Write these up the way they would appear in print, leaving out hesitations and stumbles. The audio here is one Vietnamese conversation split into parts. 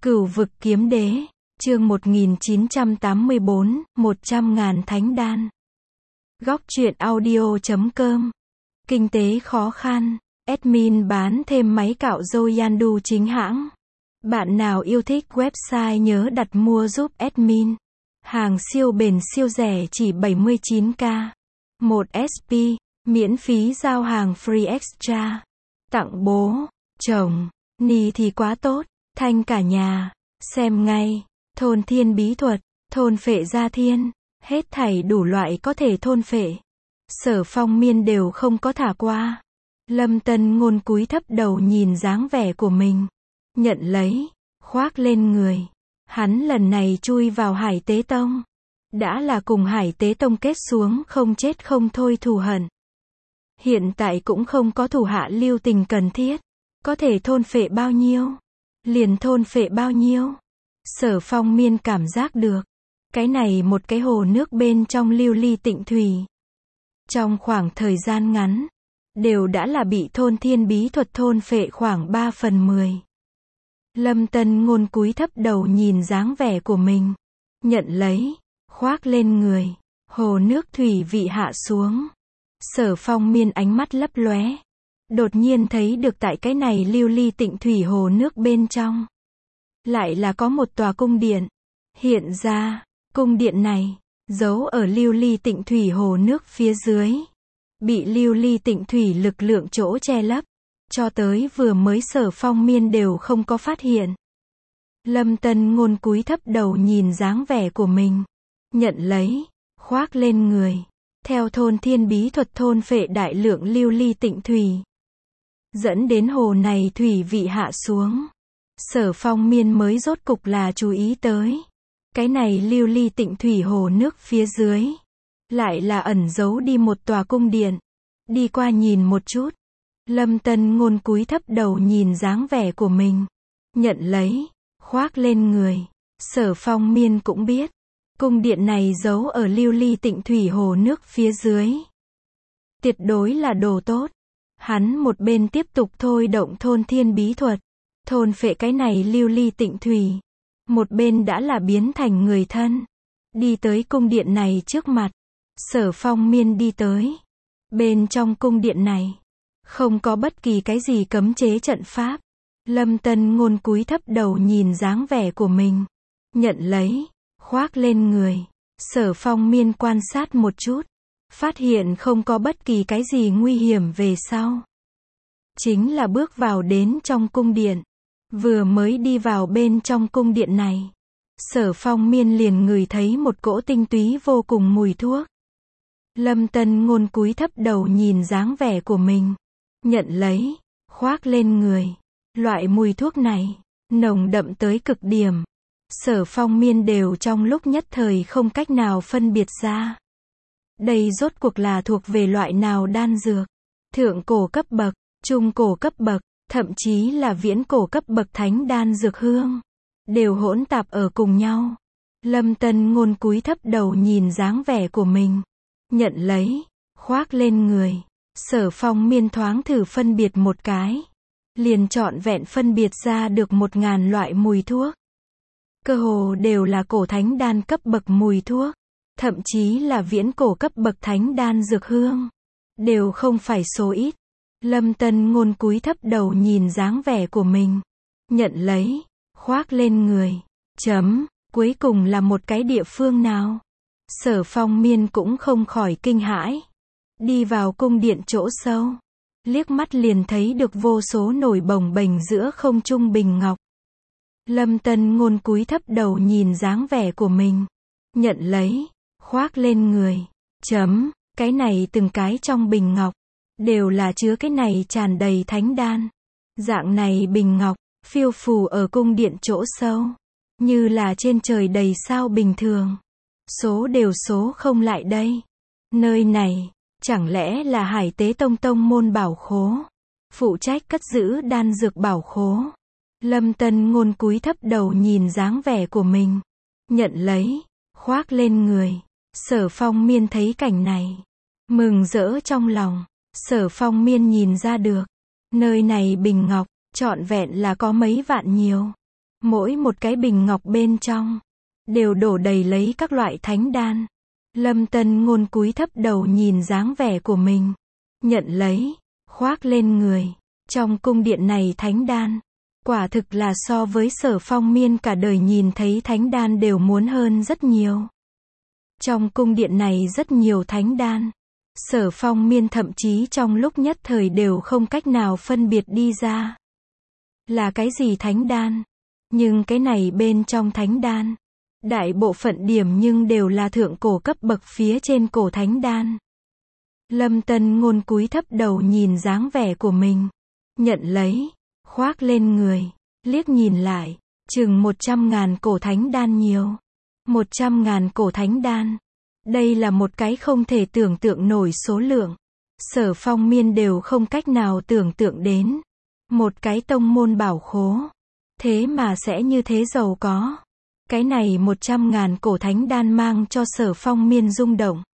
Cửu vực kiếm đế, chương 1984, 100.000 thánh đan. Góc truyện audio.com. Kinh tế khó khăn, admin bán thêm máy cạo râu Yandu chính hãng. Bạn nào yêu thích website nhớ đặt mua giúp admin. Hàng siêu bền siêu rẻ chỉ 79k. 1 SP, miễn phí giao hàng free extra. Tặng bố, chồng, ni thì quá tốt. Thanh cả nhà, xem ngay, thôn thiên bí thuật, thôn phệ gia thiên, hết thảy đủ loại có thể thôn phệ. Sở Phong Miên đều không có thả qua. Lâm Tân Ngôn cúi thấp đầu nhìn dáng vẻ của mình. Nhận lấy, khoác lên người. Hắn lần này chui vào Hải Tế Tông. Đã là cùng Hải Tế Tông kết xuống không chết không thôi thù hận. Hiện tại cũng không có thủ hạ lưu tình cần thiết. Có thể thôn phệ bao nhiêu? Liền thôn phệ bao nhiêu? Sở Phong Miên cảm giác được. Cái này một cái hồ nước bên trong lưu ly tịnh thủy. Trong khoảng thời gian ngắn, đều đã là bị thôn thiên bí thuật thôn phệ khoảng 3/10. Lâm Tân Ngôn cúi thấp đầu nhìn dáng vẻ của mình. Nhận lấy, khoác lên người. Hồ nước thủy vị hạ xuống. Sở Phong Miên ánh mắt lấp lóe. Đột nhiên thấy được tại cái này lưu ly tịnh thủy hồ nước bên trong. Lại là có một tòa cung điện. Hiện ra, cung điện này, giấu ở lưu ly tịnh thủy hồ nước phía dưới. Bị lưu ly tịnh thủy lực lượng chỗ che lấp. Cho tới vừa mới Sở Phong Miên đều không có phát hiện. Lâm Tân Ngôn cúi thấp đầu nhìn dáng vẻ của mình. Nhận lấy, khoác lên người. Theo thôn thiên bí thuật thôn phệ đại lượng lưu ly tịnh thủy. Dẫn đến hồ này thủy vị hạ xuống. Sở Phong Miên mới rốt cục là chú ý tới. Cái này lưu ly tịnh thủy hồ nước phía dưới. Lại là ẩn giấu đi một tòa cung điện. Đi qua nhìn một chút. Lâm Tân Ngôn cúi thấp đầu nhìn dáng vẻ của mình. Nhận lấy, khoác lên người. Sở Phong Miên cũng biết. Cung điện này giấu ở lưu ly tịnh thủy hồ nước phía dưới. Tuyệt đối là đồ tốt. Hắn một bên tiếp tục thôi động thôn thiên bí thuật. Thôn phệ cái này lưu ly tịnh thủy. Một bên đã là biến thành người thân. Đi tới cung điện này trước mặt. Sở Phong Miên đi tới. Bên trong cung điện này. Không có bất kỳ cái gì cấm chế trận pháp. Lâm Tân Ngôn cúi thấp đầu nhìn dáng vẻ của mình. Nhận lấy, khoác lên người. Sở Phong Miên quan sát một chút. Phát hiện không có bất kỳ cái gì nguy hiểm về sau. Chính là bước vào đến trong cung điện. Vừa mới đi vào bên trong cung điện này. Sở Phong Miên liền ngửi thấy một cỗ tinh túy vô cùng mùi thuốc. Lâm Tân Ngôn cúi thấp đầu nhìn dáng vẻ của mình. Nhận lấy, khoác lên người. Loại mùi thuốc này, nồng đậm tới cực điểm. Sở Phong Miên đều trong lúc nhất thời không cách nào phân biệt ra. Đây rốt cuộc là thuộc về loại nào đan dược. Thượng cổ cấp bậc, trung cổ cấp bậc, thậm chí là viễn cổ cấp bậc thánh đan dược hương. Đều hỗn tạp ở cùng nhau. Lâm Tân Ngôn cúi thấp đầu nhìn dáng vẻ của mình. Nhận lấy, khoác lên người. Sở Phong Miên thoáng thử phân biệt một cái. Liền trọn vẹn phân biệt ra được 1000 loại mùi thuốc. Cơ hồ đều là cổ thánh đan cấp bậc mùi thuốc. Thậm chí là viễn cổ cấp bậc thánh đan dược hương. Đều không phải số ít. Lâm Tân Ngôn cúi thấp đầu nhìn dáng vẻ của mình. Nhận lấy, khoác lên người. Cuối cùng là một cái địa phương nào? Sở Phong Miên cũng không khỏi kinh hãi. Đi vào cung điện chỗ sâu. Liếc mắt liền thấy được vô số nổi bồng bềnh giữa không trung bình ngọc. Lâm Tân Ngôn cúi thấp đầu nhìn dáng vẻ của mình. Nhận lấy, khoác lên người. Cái này từng cái trong bình ngọc. Đều là chứa cái này tràn đầy thánh đan. Dạng này bình ngọc, phiêu phù ở cung điện chỗ sâu. Như là trên trời đầy sao bình thường. Số đều số không lại đây. Nơi này, chẳng lẽ là Hải Tế Tông tông môn bảo khố. Phụ trách cất giữ đan dược bảo khố. Lâm Tân Ngôn cúi thấp đầu nhìn dáng vẻ của mình. Nhận lấy, khoác lên người. Sở Phong Miên thấy cảnh này. Mừng rỡ trong lòng. Sở Phong Miên nhìn ra được. Nơi này bình ngọc, trọn vẹn là có mấy vạn nhiều. Mỗi một cái bình ngọc bên trong đều đổ đầy lấy các loại thánh đan. Lâm Tân Ngôn cúi thấp đầu nhìn dáng vẻ của mình, nhận lấy, khoác lên người. Trong cung điện này thánh đan, quả thực là so với Sở Phong Miên cả đời nhìn thấy thánh đan đều muốn hơn rất nhiều. Trong cung điện này rất nhiều thánh đan. Sở Phong Miên thậm chí trong lúc nhất thời đều không cách nào phân biệt đi ra là cái gì thánh đan. Nhưng cái này bên trong thánh đan, đại bộ phận điểm nhưng đều là thượng cổ cấp bậc phía trên cổ thánh đan. Lâm Tân Ngôn cúi thấp đầu nhìn dáng vẻ của mình, nhận lấy, khoác lên người, liếc nhìn lại, chừng 100.000 cổ thánh đan nhiều. 100.000 cổ thánh đan. Đây là một cái không thể tưởng tượng nổi số lượng. Sở Phong Miên đều không cách nào tưởng tượng đến. Một cái tông môn bảo khố. Thế mà sẽ như thế giàu có. Cái này 100.000 cổ thánh đan mang cho Sở Phong Miên rung động.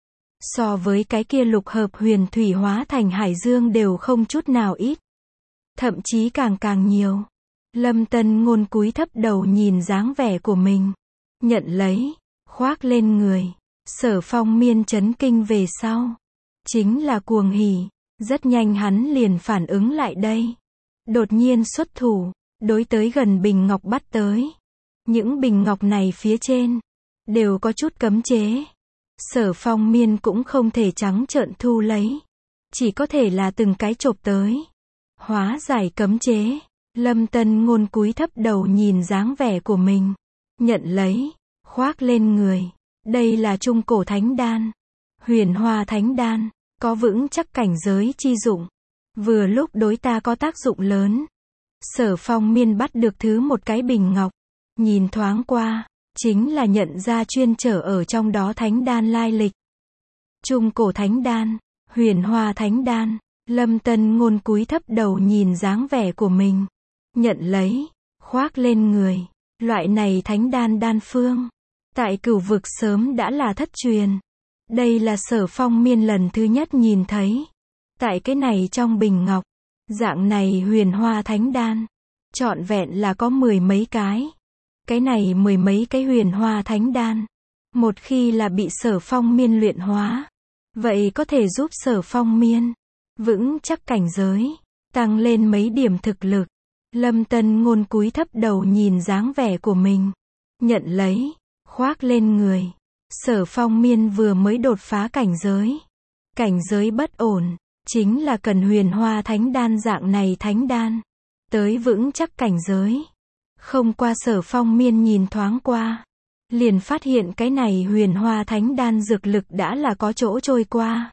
So với cái kia lục hợp huyền thủy hóa thành hải dương đều không chút nào ít. Thậm chí càng nhiều. Lâm Tân Ngôn cúi thấp đầu nhìn dáng vẻ của mình. Nhận lấy, khoác lên người. Sở Phong Miên chấn kinh về sau. Chính là cuồng hỉ. Rất nhanh hắn liền phản ứng lại đây. Đột nhiên xuất thủ, đối tới gần bình ngọc bắt tới. Những bình ngọc này phía trên đều có chút cấm chế. Sở Phong Miên cũng không thể trắng trợn thu lấy. Chỉ có thể là từng cái chộp tới. Hóa giải cấm chế. Lâm Tân Ngôn cúi thấp đầu nhìn dáng vẻ của mình. Nhận lấy, khoác lên người. Đây là trung cổ thánh đan. Huyền Hoa thánh đan. Có vững chắc cảnh giới chi dụng. Vừa lúc đối ta có tác dụng lớn. Sở Phong Miên bắt được thứ một cái bình ngọc. Nhìn thoáng qua. Chính là nhận ra chuyên trở ở trong đó thánh đan lai lịch. Trung cổ thánh đan. Huyền Hoa thánh đan. Lâm Tân Ngôn cúi thấp đầu nhìn dáng vẻ của mình. Nhận lấy. Khoác lên người. Loại này thánh đan đan phương. Tại cửu vực sớm đã là thất truyền. Đây là Sở Phong Miên lần thứ nhất nhìn thấy. Tại cái này trong bình ngọc. Dạng này huyền hoa thánh đan. Trọn vẹn là có 10 mấy cái. Cái này 10 mấy cái huyền hoa thánh đan. Một khi là bị Sở Phong Miên luyện hóa. Vậy có thể giúp Sở Phong Miên vững chắc cảnh giới. Tăng lên mấy điểm thực lực. Lâm Tân Ngôn cúi thấp đầu nhìn dáng vẻ của mình. Nhận lấy. Khoác lên người. Sở Phong Miên vừa mới đột phá cảnh giới. Cảnh giới bất ổn. Chính là cần huyền hoa thánh đan dạng này thánh đan. Tới vững chắc cảnh giới. Không qua Sở Phong Miên nhìn thoáng qua. Liền phát hiện cái này huyền hoa thánh đan dược lực đã là có chỗ trôi qua.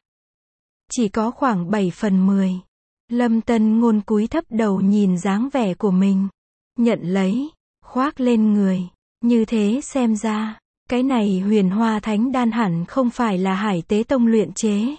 Chỉ có khoảng 7/10. Lâm Tân Ngôn cúi thấp đầu nhìn dáng vẻ của mình. Nhận lấy. Khoác lên người. Như thế xem ra. Cái này huyền hoa thánh đan hẳn không phải là Hải Tế Tông luyện chế.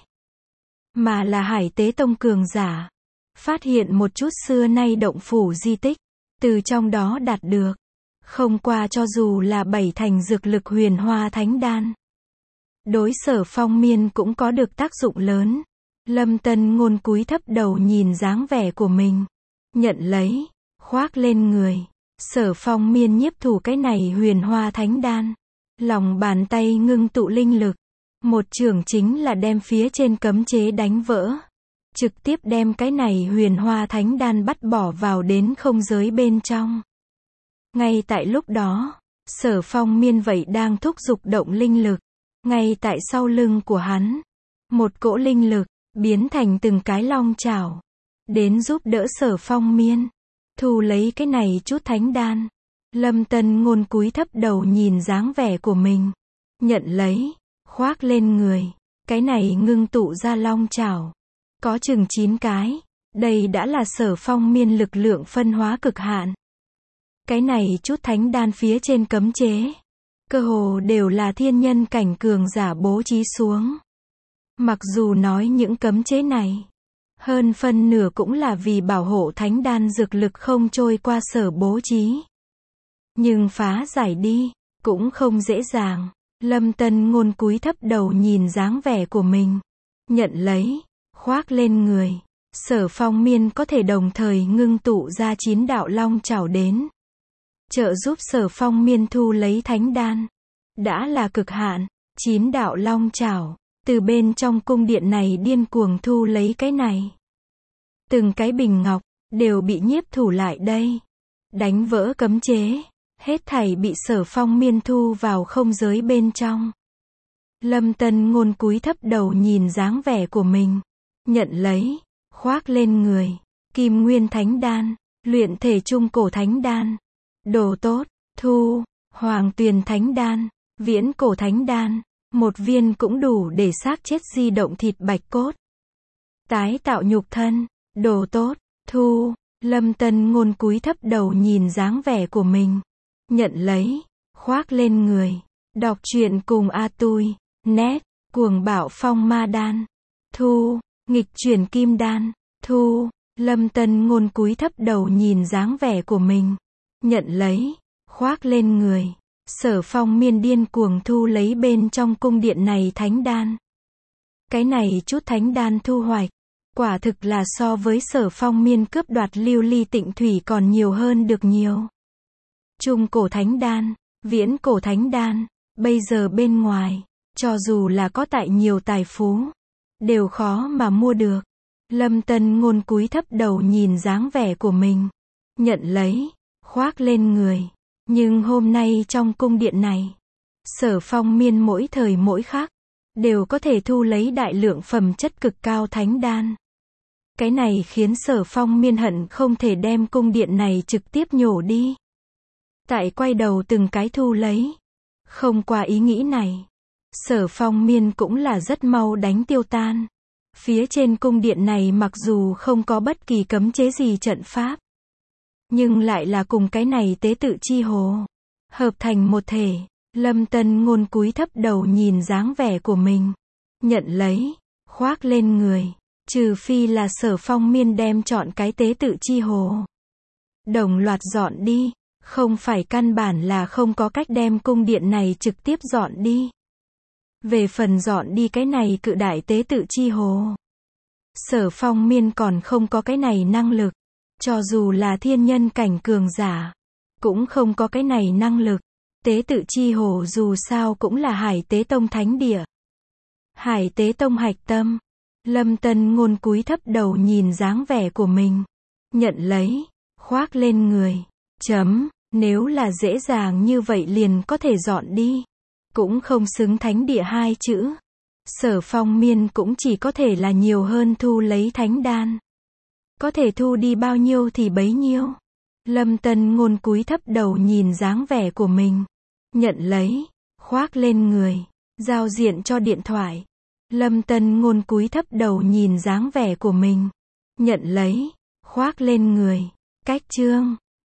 Mà là Hải Tế Tông cường giả. Phát hiện một chút xưa nay động phủ di tích. Từ trong đó đạt được. Không qua cho dù là 7 thành dược lực huyền hoa thánh đan. Đối Sở Phong Miên cũng có được tác dụng lớn. Lâm Tân Ngôn cúi thấp đầu nhìn dáng vẻ của mình. Nhận lấy. Khoác lên người. Sở Phong Miên nhiếp thủ cái này huyền hoa thánh đan. Lòng bàn tay ngưng tụ linh lực. Một chưởng chính là đem phía trên cấm chế đánh vỡ. Trực tiếp đem cái này huyền hoa thánh đan bắt bỏ vào đến không giới bên trong. Ngay tại lúc đó, Sở Phong Miên vậy đang thúc giục động linh lực. Ngay tại sau lưng của hắn. Một cỗ linh lực, biến thành từng cái long chảo. Đến giúp đỡ Sở Phong Miên. Thu lấy cái này chút thánh đan. Lâm Tân Ngôn cúi thấp đầu nhìn dáng vẻ của mình. Nhận lấy. Khoác lên người. Cái này ngưng tụ ra long chảo. Có chừng 9 cái. Đây đã là Sở Phong Miên lực lượng phân hóa cực hạn. Cái này chút thánh đan phía trên cấm chế. Cơ hồ đều là thiên nhân cảnh cường giả bố trí xuống. Mặc dù nói những cấm chế này. Hơn phân nửa cũng là vì bảo hộ thánh đan dược lực không trôi qua sở bố trí. Nhưng phá giải đi. Cũng không dễ dàng. Lâm Tân Ngôn cúi thấp đầu nhìn dáng vẻ của mình. Nhận lấy. Khoác lên người. Sở Phong Miên có thể đồng thời ngưng tụ ra 9 đạo long chảo đến. trợ giúp Sở Phong Miên thu lấy thánh đan. Đã là cực hạn, 9 đạo long chảo, từ bên trong cung điện này điên cuồng thu lấy cái này. Từng cái bình ngọc, đều bị nhiếp thủ lại đây. Đánh vỡ cấm chế, hết thảy bị Sở Phong Miên thu vào không giới bên trong. Lâm Tân Ngôn cúi thấp đầu nhìn dáng vẻ của mình. Nhận lấy, khoác lên người. Kim Nguyên Thánh Đan, luyện thể trung cổ Thánh Đan. Đồ tốt, thu, Hoàng Tuyền Thánh Đan, viễn cổ Thánh Đan. Một viên cũng đủ để xác chết di động thịt bạch cốt. Tái tạo nhục thân, đồ tốt, thu. Lâm Tân Ngôn cúi thấp đầu nhìn dáng vẻ của mình. Nhận lấy, khoác lên người. Đọc truyện cùng A Tui, net, cuồng bạo phong ma đan. Thu, nghịch chuyển kim đan. Thu, Lâm Tân Ngôn cúi thấp đầu nhìn dáng vẻ của mình. Nhận lấy, khoác lên người. Sở Phong Miên điên cuồng thu lấy bên trong cung điện này thánh đan. Cái này chút thánh đan thu hoạch, quả thực là so với Sở Phong Miên cướp đoạt lưu ly tịnh thủy còn nhiều hơn được nhiều. Trung cổ thánh đan, viễn cổ thánh đan, bây giờ bên ngoài, cho dù là có tại nhiều tài phú, đều khó mà mua được. Lâm Tân Ngôn cúi thấp đầu nhìn dáng vẻ của mình. Nhận lấy, khoác lên người. Nhưng hôm nay trong cung điện này, Sở Phong Miên mỗi thời mỗi khắc, đều có thể thu lấy đại lượng phẩm chất cực cao thánh đan. Cái này khiến Sở Phong Miên hận không thể đem cung điện này trực tiếp nhổ đi. Tại quay đầu từng cái thu lấy. Không qua ý nghĩ này, Sở Phong Miên cũng là rất mau đánh tiêu tan. Phía trên cung điện này mặc dù không có bất kỳ cấm chế gì trận pháp, nhưng lại là cùng cái này tế tự chi hồ hợp thành một thể. Lâm Tân Ngôn cúi thấp đầu nhìn dáng vẻ của mình. Nhận lấy, khoác lên người. Trừ phi là Sở Phong Miên đem chọn cái tế tự chi hồ đồng loạt dọn đi, không phải căn bản là không có cách đem cung điện này trực tiếp dọn đi. Về phần dọn đi cái này cự đại tế tự chi hồ, Sở Phong Miên còn không có cái này năng lực. Cho dù là thiên nhân cảnh cường giả, cũng không có cái này năng lực. Tế tự chi hồ dù sao cũng là Hải Tế Tông thánh địa. Hải Tế Tông hạch tâm. Lâm Tân Ngôn cúi thấp đầu nhìn dáng vẻ của mình. Nhận lấy, khoác lên người. Nếu là dễ dàng như vậy liền có thể dọn đi, cũng không xứng thánh địa hai chữ. Sở Phong Miên cũng chỉ có thể là nhiều hơn thu lấy thánh đan. Có thể thu đi bao nhiêu thì bấy nhiêu. Lâm Tân Ngôn cúi thấp đầu nhìn dáng vẻ của mình. Nhận lấy, khoác lên người. Giao diện cho điện thoại. Lâm Tân Ngôn cúi thấp đầu nhìn dáng vẻ của mình. Nhận lấy, khoác lên người. Cách chương